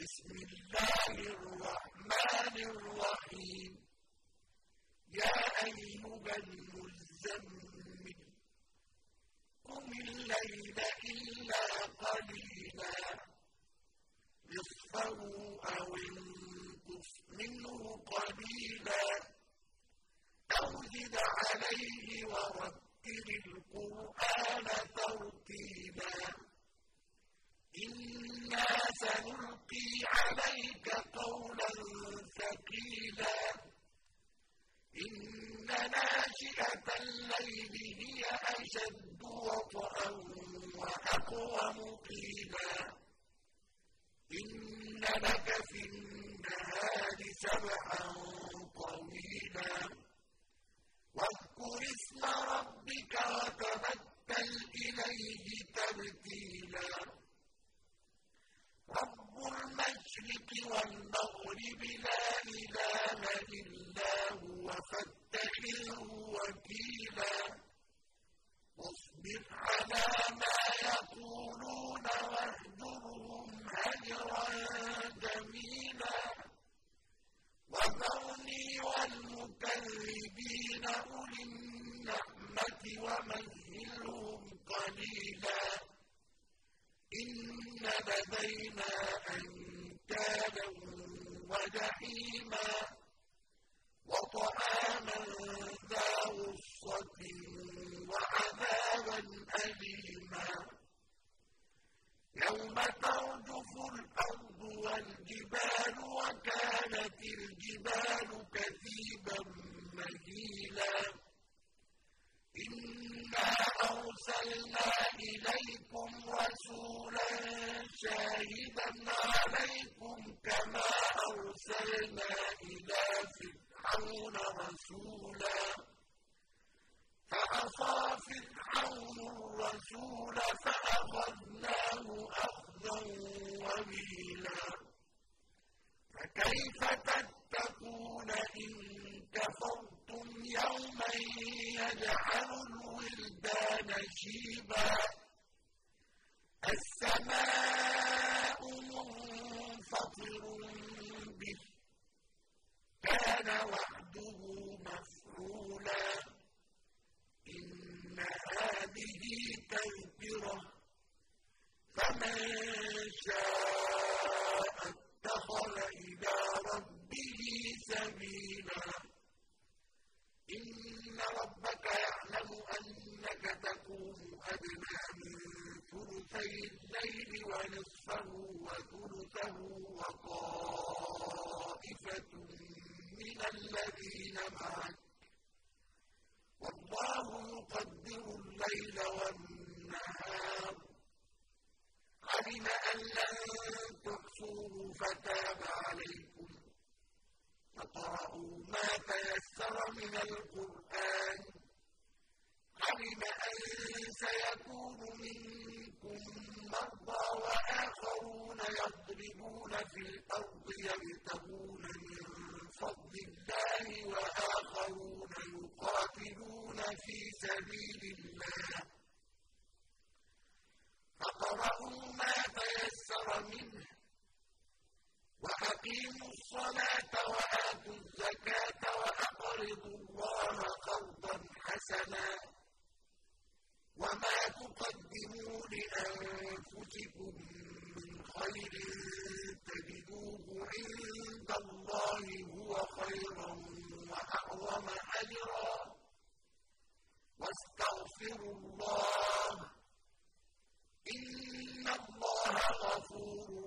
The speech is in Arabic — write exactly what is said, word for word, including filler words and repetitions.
بسم الله الرحمن الرحيم يا أيها المزمل قم الليل إلا قليلا نصفه أو انقص منه قليلا أو زد عليه ورتل القرآن ترتيلا إنا سنلقي عليك قولا ثقيلا إن ناشئة الليل هي أشد وطئا وأقوم قيلا إن لك في النهار سبحا طويلا واذكر اسم ربك وتبتل إليه تبتيلا رب المشرق والمغرب لا إله إلا هو فاتخذه وكيلا واصبر على ما يقولون واهجرهم هجرا جميلا وذرني والمكذبين أولي النعمة ومهلهم قليلا إن لدينا أنكالا وجحيما وطعاما ذا غصة وعذابا أليما يوم ترجف الأرض والجبال وكانت الجبال كثيبا مهيلا إنا أرسلنا إليكم رسولا شاهدا عليكم كما أرسلنا إلى فرعون رسولا فعصى فرعون الرسول فأخذناه أخذا وبيلا فكيف تتقون إن كفرتم يوما يجعل الولدان شيبا السماء منفطر به كان وعده مفعولا إن هذه تذكرة فمن شاء اتخذ إلى ربه سبيلا إن ربك يعلم أنك تقوم أدنى من ثلثي الليل ونصفه وثلثه وطائفة من الذين معك والله يقدر الليل والنهار علم أن لن تحصوه فتاب عليكم فاقرؤوا ما تيسر من القرآن علم أن سيكون منكم مرضى وآخرون يضربون في الأرض يبتغون من فضل الله وآخرون يقاتلون في سبيل الله فاقرؤوا ما تيسر منه وأقيموا الصلاة وآتوا الزكاة وأقرضوا الله قرضا حسنا وما تقدموا لأنفسكم من خير تجدوه عند الله هو خيرا وأعظم أجرا واستغفروا الله إن الله غفور